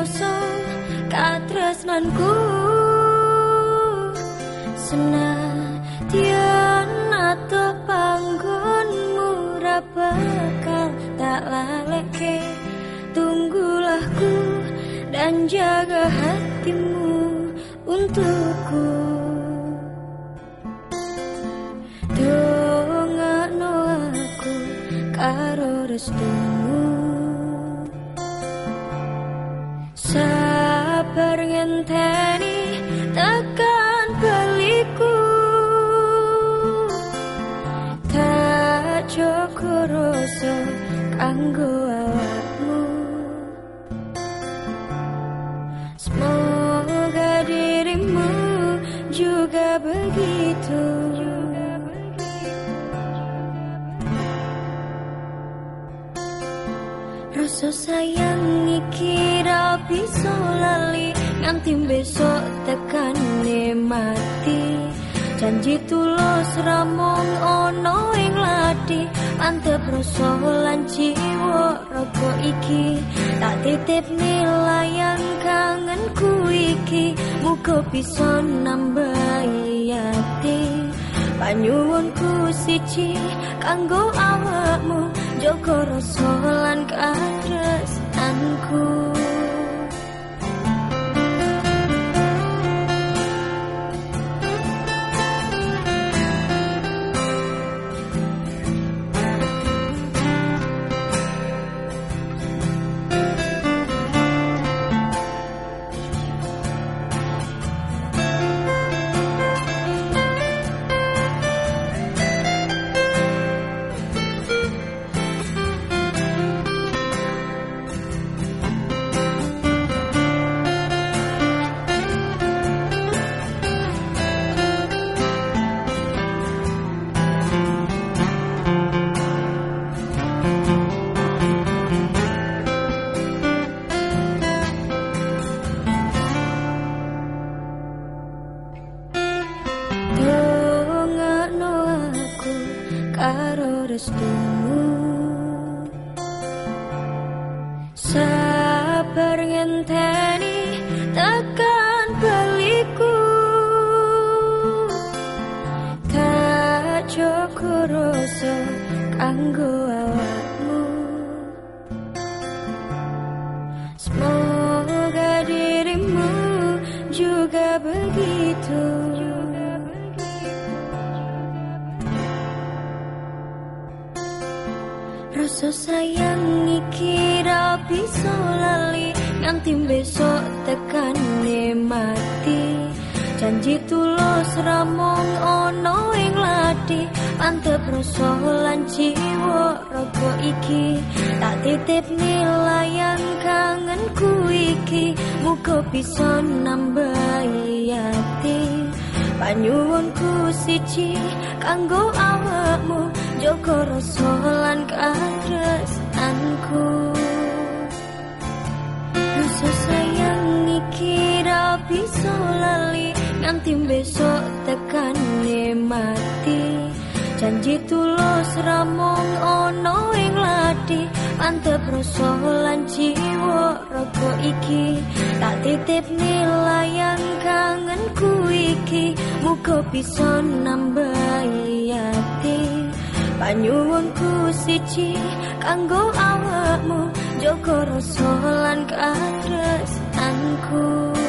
rasa katresnanku senadyan ato panggonmu ra bakal tak laleke. Tunggulah ku dan jaga hatimu untukku. Dongakno aku karo restumu, sabar ngenteni tekan baliku. Tak joko rasa kanggo awakmu. Semoga dirimu juga begitu. Rasa sayang iki ra bisa lali nganti besok tekane mati. Janji tulus ramong ono ing lati, mantep rasa lan jiwa raga iki. Tak titip nilayan kangenku iki, muga bisa nambahi ati. Panyuwunku siji kanggo awakmu, jaga rasa lan katresnanku. Dongakno aku karo restumu, sabar ngenteni tekan baliku. Tak joko rasa kanggo awakmu. Semoga dirimu juga begitu. Rasa sayang iki ra bisa lali nganti besok tekane mati. Janji tulus ramong ono ing lati, mantep rasa lan jiwa raga iki. Tak titip nilayan kangenku iki, muga bisa nambahi ati. Panyuwunku siji kanggo awakmu, jaga rasa lan katresnanku. Rasa sayang iki ra bisa lali nganti besok tekane mati. Janji tulus ramong ono ing lati, mantep rasa lan jiwa raga iki. Tak titip nilayan kangenku iki, muga bisa nambahi ati. Panyuwunku siji kanggo awakmu, jaga rasa lan katresnanku.